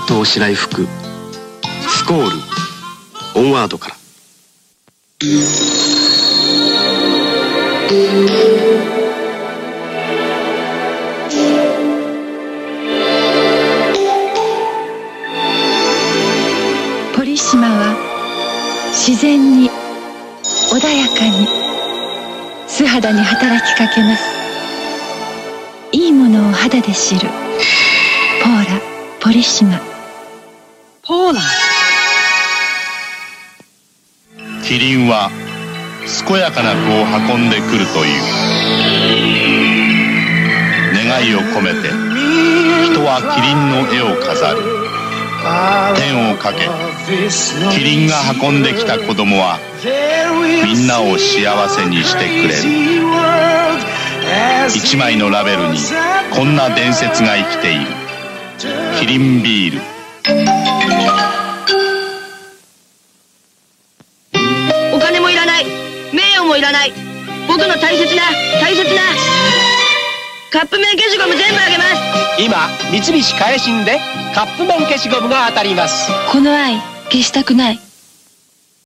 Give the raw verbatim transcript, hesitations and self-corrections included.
頭白井福スコールオンワードから。 ポリシマは自然に穏やかに素肌に働きかけます。いいものを肌で知るポーラポリシマ。 ポーラ。 キリンは健やかな子を運んでくるという願いを込めて、人はキリンの絵を飾る。天をかけ、キリンが運んできた子供はみんなを幸せにしてくれる。一枚のラベルにこんな伝説が生きている。キリンビール。 お金もいらない、名誉もいらない、僕の大切な大切なカップ麺消しゴム全部あげます。 今三菱カエシンでカップ麺消しゴムが当たります。 この愛消したくない。